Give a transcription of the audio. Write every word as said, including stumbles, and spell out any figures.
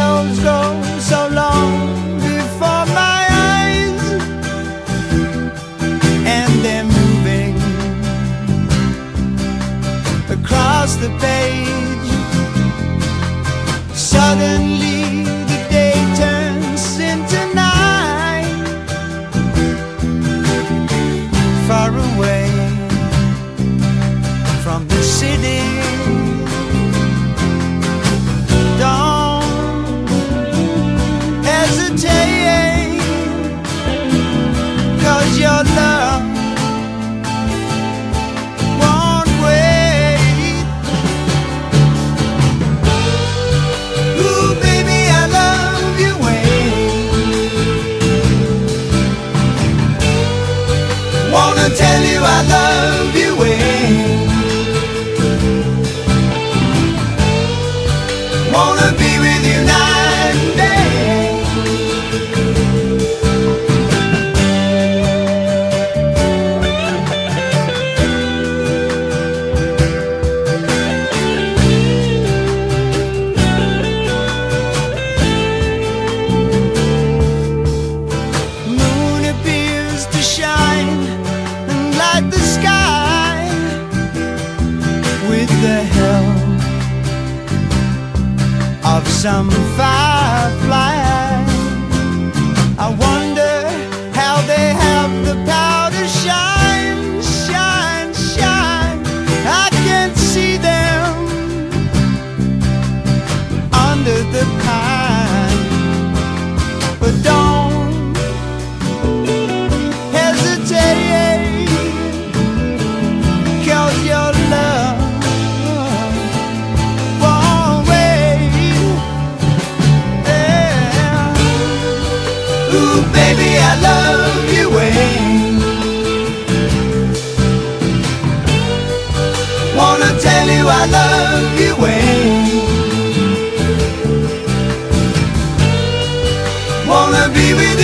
shadows go so long before my eyes, and they're moving across the page. Suddenly the day turns into night, far away from the city. Don't hesitate, 'cause your love won't wait. Ooh, baby, I love you, wait. Wanna tell you I love you, wait. Wanna be with you night and day. Moon appears to shine and light the sky with the help of some firefly. I wonder how they have the power to shine, shine, shine. I can't see them under the pine, but don't hesitate, 'cause your love won't wait. Yeah. Ooh, baby, I love you, wait. Wanna tell you I love you, wait. Wanna be with